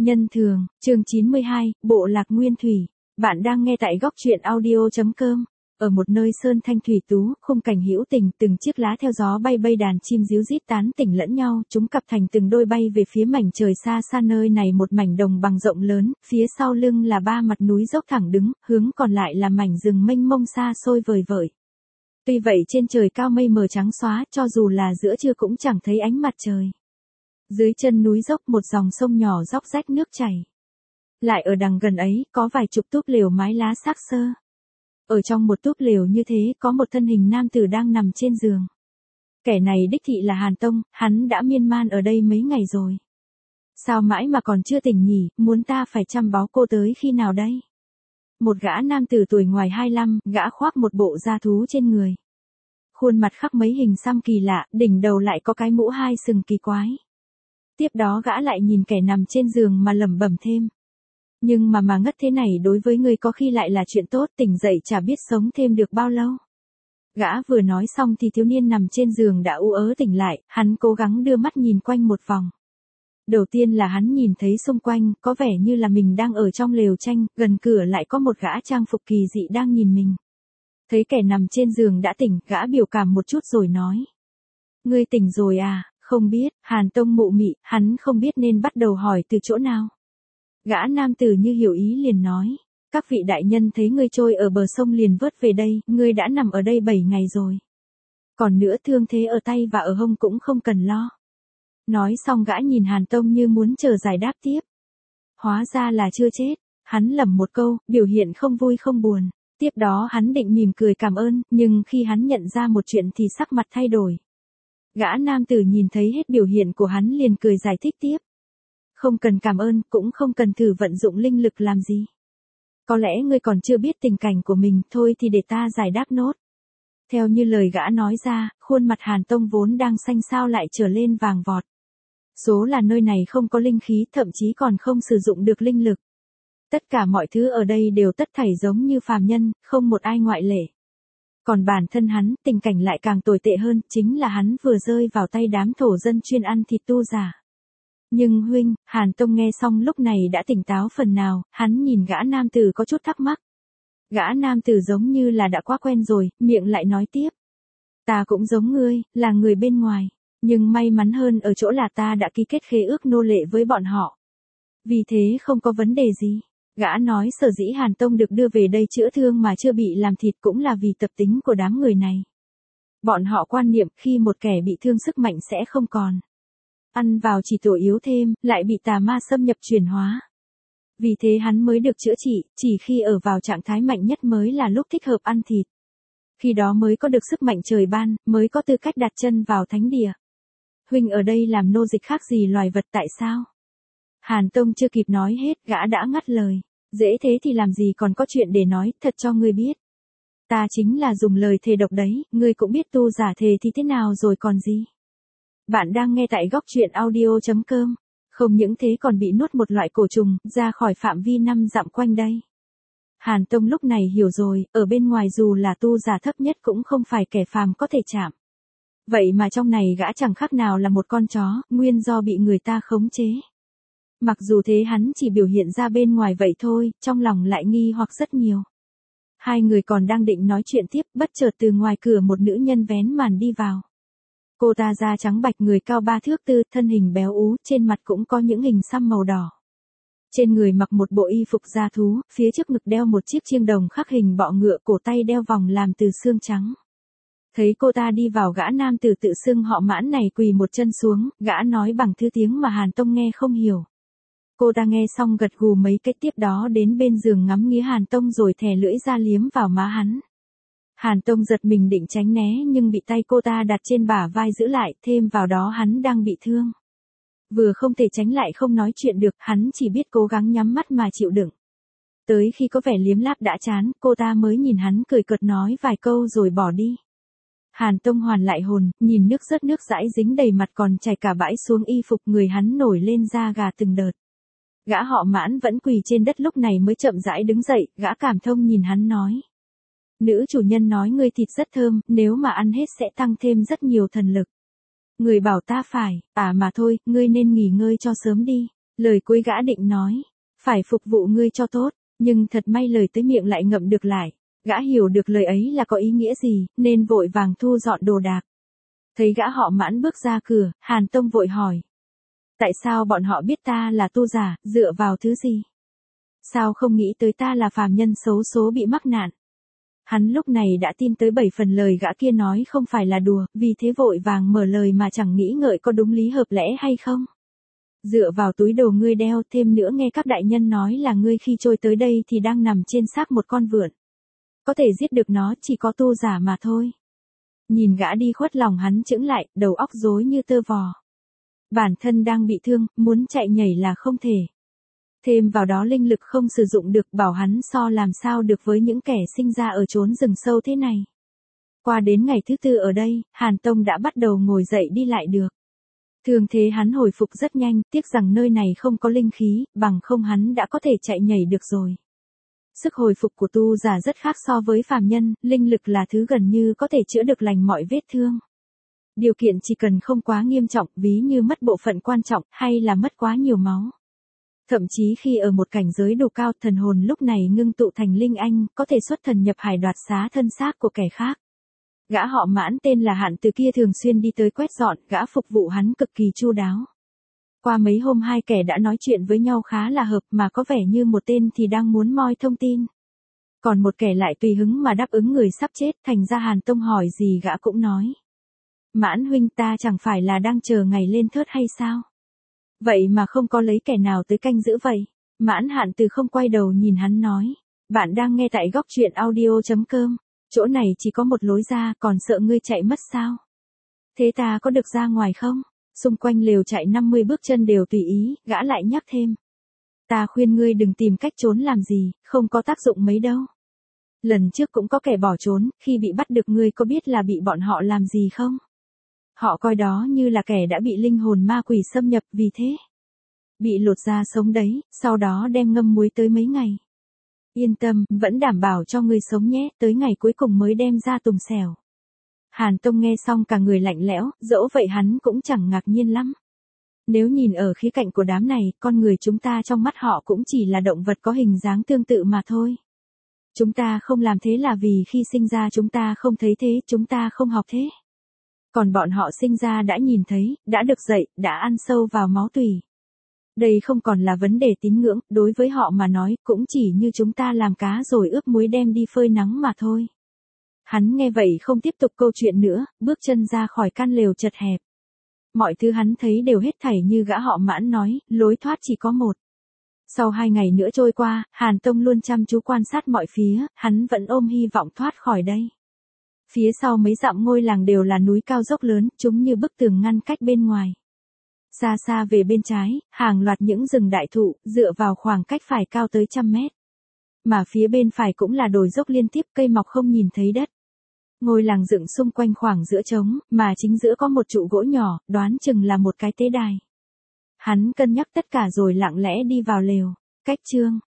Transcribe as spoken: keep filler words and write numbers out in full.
Nhân thường, chương chín mươi hai, Bộ lạc Nguyên Thủy. Bạn đang nghe tại góc truyện audio chấm com. Ở một nơi sơn thanh thủy tú, khung cảnh hữu tình, từng chiếc lá theo gió bay bay, đàn chim ríu rít tán tỉnh lẫn nhau, chúng cặp thành từng đôi bay về phía mảnh trời xa xa. Nơi này một mảnh đồng bằng rộng lớn, phía sau lưng là ba mặt núi dốc thẳng đứng, hướng còn lại là mảnh rừng mênh mông xa xôi vời vợi. Tuy vậy trên trời cao mây mờ trắng xóa, cho dù là giữa trưa cũng chẳng thấy ánh mặt trời. Dưới chân núi dốc một dòng sông nhỏ róc rách nước chảy. Lại ở đằng gần ấy, có vài chục túp lều mái lá xác xơ. Ở trong một túp lều như thế, có một thân hình nam tử đang nằm trên giường. Kẻ này đích thị là Hàn Tông, hắn đã miên man ở đây mấy ngày rồi. Sao mãi mà còn chưa tỉnh nhỉ, muốn ta phải chăm bó cô tới khi nào đây? Một gã nam tử tuổi ngoài hai lăm, gã khoác một bộ da thú trên người. Khuôn mặt khắc mấy hình xăm kỳ lạ, đỉnh đầu lại có cái mũ hai sừng kỳ quái. Tiếp đó gã lại nhìn kẻ nằm trên giường mà lẩm bẩm thêm. Nhưng mà mà ngất thế này đối với ngươi có khi lại là chuyện tốt, tỉnh dậy chả biết sống thêm được bao lâu. Gã vừa nói xong thì thiếu niên nằm trên giường đã u ớ tỉnh lại, hắn cố gắng đưa mắt nhìn quanh một vòng. Đầu tiên là hắn nhìn thấy xung quanh, có vẻ như là mình đang ở trong lều tranh, gần cửa lại có một gã trang phục kỳ dị đang nhìn mình. Thấy kẻ nằm trên giường đã tỉnh, gã biểu cảm một chút rồi nói. Ngươi tỉnh rồi à? Không biết, Hàn Tông mụ mị, hắn không biết nên bắt đầu hỏi từ chỗ nào. Gã nam tử như hiểu ý liền nói, các vị đại nhân thấy ngươi trôi ở bờ sông liền vớt về đây, ngươi đã nằm ở đây bảy ngày rồi. Còn nữa thương thế ở tay và ở hông cũng không cần lo. Nói xong gã nhìn Hàn Tông như muốn chờ giải đáp tiếp. Hóa ra là chưa chết, hắn lẩm một câu, biểu hiện không vui không buồn. Tiếp đó hắn định mỉm cười cảm ơn, nhưng khi hắn nhận ra một chuyện thì sắc mặt thay đổi. Gã nam tử nhìn thấy hết biểu hiện của hắn liền cười giải thích tiếp. Không cần cảm ơn, cũng không cần thử vận dụng linh lực làm gì. Có lẽ ngươi còn chưa biết tình cảnh của mình, thôi thì để ta giải đáp nốt. Theo như lời gã nói ra, khuôn mặt Hàn Tông vốn đang xanh xao lại trở lên vàng vọt. Số là nơi này không có linh khí, thậm chí còn không sử dụng được linh lực. Tất cả mọi thứ ở đây đều tất thảy giống như phàm nhân, không một ai ngoại lệ. Còn bản thân hắn, tình cảnh lại càng tồi tệ hơn, chính là hắn vừa rơi vào tay đám thổ dân chuyên ăn thịt tu giả. Nhưng huynh, Hàn Tông nghe xong lúc này đã tỉnh táo phần nào, hắn nhìn gã nam tử có chút thắc mắc. Gã nam tử giống như là đã quá quen rồi, miệng lại nói tiếp. Ta cũng giống ngươi, là người bên ngoài, nhưng may mắn hơn ở chỗ là ta đã ký kết khế ước nô lệ với bọn họ. Vì thế không có vấn đề gì. Gã nói sở dĩ Hàn Tông được đưa về đây chữa thương mà chưa bị làm thịt cũng là vì tập tính của đám người này. Bọn họ quan niệm khi một kẻ bị thương sức mạnh sẽ không còn. Ăn vào chỉ tổ yếu thêm, lại bị tà ma xâm nhập chuyển hóa. Vì thế hắn mới được chữa trị, chỉ khi ở vào trạng thái mạnh nhất mới là lúc thích hợp ăn thịt. Khi đó mới có được sức mạnh trời ban, mới có tư cách đặt chân vào thánh địa. Huynh ở đây làm nô dịch khác gì loài vật tại sao? Hàn Tông chưa kịp nói hết, gã đã ngắt lời. Dễ thế thì làm gì còn có chuyện để nói, thật cho ngươi biết. Ta chính là dùng lời thề độc đấy, ngươi cũng biết tu giả thề thì thế nào rồi còn gì. Bạn đang nghe tại góc truyện audio chấm com. Không những thế còn bị nuốt một loại cổ trùng, ra khỏi phạm vi năm dặm quanh đây. Hàn Tông lúc này hiểu rồi, ở bên ngoài dù là tu giả thấp nhất cũng không phải kẻ phàm có thể chạm. Vậy mà trong này gã chẳng khác nào là một con chó, nguyên do bị người ta khống chế. Mặc dù thế hắn chỉ biểu hiện ra bên ngoài vậy thôi, trong lòng lại nghi hoặc rất nhiều. Hai người còn đang định nói chuyện tiếp, bất chợt từ ngoài cửa một nữ nhân vén màn đi vào. Cô ta da trắng bạch, người cao ba thước tư, thân hình béo ú, trên mặt cũng có những hình xăm màu đỏ. Trên người mặc một bộ y phục da thú, phía trước ngực đeo một chiếc chiêng đồng khắc hình bọ ngựa, cổ tay đeo vòng làm từ xương trắng. Thấy cô ta đi vào, gã nam tử tự xưng họ Mãn này quỳ một chân xuống, gã nói bằng thứ tiếng mà Hàn Tông nghe không hiểu. Cô ta nghe xong gật gù mấy cái, tiếp đó đến bên giường ngắm nghía Hàn Tông rồi thè lưỡi ra liếm vào má hắn. Hàn Tông giật mình định tránh né nhưng bị tay cô ta đặt trên bả vai giữ lại, thêm vào đó hắn đang bị thương. Vừa không thể tránh lại không nói chuyện được, hắn chỉ biết cố gắng nhắm mắt mà chịu đựng. Tới khi có vẻ liếm láp đã chán, cô ta mới nhìn hắn cười cợt nói vài câu rồi bỏ đi. Hàn Tông hoàn lại hồn, nhìn nước rớt nước dãi dính đầy mặt còn chảy cả bãi xuống y phục, người hắn nổi lên da gà từng đợt. Gã họ Mãn vẫn quỳ trên đất lúc này mới chậm rãi đứng dậy, gã cảm thông nhìn hắn nói. Nữ chủ nhân nói ngươi thịt rất thơm, nếu mà ăn hết sẽ tăng thêm rất nhiều thần lực. Người bảo ta phải, à mà thôi, ngươi nên nghỉ ngơi cho sớm đi. Lời cuối gã định nói, phải phục vụ ngươi cho tốt, nhưng thật may lời tới miệng lại ngậm được lại. Gã hiểu được lời ấy là có ý nghĩa gì, nên vội vàng thu dọn đồ đạc. Thấy gã họ Mãn bước ra cửa, Hàn Tông vội hỏi. Tại sao bọn họ biết ta là tu giả, dựa vào thứ gì? Sao không nghĩ tới ta là phàm nhân xấu số bị mắc nạn? Hắn lúc này đã tin tới bảy phần lời gã kia nói không phải là đùa, vì thế vội vàng mở lời mà chẳng nghĩ ngợi có đúng lý hợp lẽ hay không. Dựa vào túi đồ ngươi đeo, thêm nữa nghe các đại nhân nói là ngươi khi trôi tới đây thì đang nằm trên xác một con vượn. Có thể giết được nó chỉ có tu giả mà thôi. Nhìn gã đi khuất, lòng hắn chững lại, đầu óc rối như tơ vò. Bản thân đang bị thương, muốn chạy nhảy là không thể. Thêm vào đó linh lực không sử dụng được, bảo hắn so làm sao được với những kẻ sinh ra ở chốn rừng sâu thế này. Qua đến ngày thứ tư ở đây, Hàn Tông đã bắt đầu ngồi dậy đi lại được. Thường thế hắn hồi phục rất nhanh, tiếc rằng nơi này không có linh khí, bằng không hắn đã có thể chạy nhảy được rồi. Sức hồi phục của tu giả rất khác so với phàm nhân, linh lực là thứ gần như có thể chữa được lành mọi vết thương. Điều kiện chỉ cần không quá nghiêm trọng, ví như mất bộ phận quan trọng, hay là mất quá nhiều máu. Thậm chí khi ở một cảnh giới đủ cao, thần hồn lúc này ngưng tụ thành linh anh, có thể xuất thần nhập hải đoạt xá thân xác của kẻ khác. Gã họ Mãn tên là Hạn từ kia thường xuyên đi tới quét dọn, gã phục vụ hắn cực kỳ chu đáo. Qua mấy hôm hai kẻ đã nói chuyện với nhau khá là hợp, mà có vẻ như một tên thì đang muốn moi thông tin. Còn một kẻ lại tùy hứng mà đáp ứng người sắp chết, thành ra Hàn Tông hỏi gì gã cũng nói. Mãn huynh, ta chẳng phải là đang chờ ngày lên thớt hay sao? Vậy mà không có lấy kẻ nào tới canh giữ vậy. Mãn Hạn từ không quay đầu nhìn hắn nói. Bạn đang nghe tại góc truyện audio chấm com. Chỗ này chỉ có một lối ra, còn sợ ngươi chạy mất sao? Thế ta có được ra ngoài không? Xung quanh lều chạy năm mươi bước chân đều tùy ý, gã lại nhắc thêm. Ta khuyên ngươi đừng tìm cách trốn làm gì, không có tác dụng mấy đâu. Lần trước cũng có kẻ bỏ trốn, khi bị bắt được ngươi có biết là bị bọn họ làm gì không? Họ coi đó như là kẻ đã bị linh hồn ma quỷ xâm nhập, vì thế bị lột da sống đấy, sau đó đem ngâm muối tới mấy ngày. Yên tâm, vẫn đảm bảo cho ngươi sống nhé, tới ngày cuối cùng mới đem ra tùng xẻo. Hàn Tông nghe xong cả người lạnh lẽo, dẫu vậy hắn cũng chẳng ngạc nhiên lắm. Nếu nhìn ở khía cạnh của đám này, con người chúng ta trong mắt họ cũng chỉ là động vật có hình dáng tương tự mà thôi. Chúng ta không làm thế là vì khi sinh ra chúng ta không thấy thế, chúng ta không học thế. Còn bọn họ sinh ra đã nhìn thấy, đã được dạy, đã ăn sâu vào máu tủy. Đây không còn là vấn đề tín ngưỡng, đối với họ mà nói, cũng chỉ như chúng ta làm cá rồi ướp muối đem đi phơi nắng mà thôi. Hắn nghe vậy không tiếp tục câu chuyện nữa, bước chân ra khỏi căn lều chật hẹp. Mọi thứ hắn thấy đều hết thảy như gã họ Mãn nói, lối thoát chỉ có một. Sau hai ngày nữa trôi qua, Hàn Tông luôn chăm chú quan sát mọi phía, hắn vẫn ôm hy vọng thoát khỏi đây. Phía sau mấy dặm ngôi làng đều là núi cao dốc lớn, chúng như bức tường ngăn cách bên ngoài. Xa xa về bên trái, hàng loạt những rừng đại thụ, dựa vào khoảng cách phải cao tới trăm mét. Mà phía bên phải cũng là đồi dốc liên tiếp, cây mọc không nhìn thấy đất. Ngôi làng dựng xung quanh khoảng giữa trống, mà chính giữa có một trụ gỗ nhỏ, đoán chừng là một cái tế đài. Hắn cân nhắc tất cả rồi lặng lẽ đi vào lều. Cách chương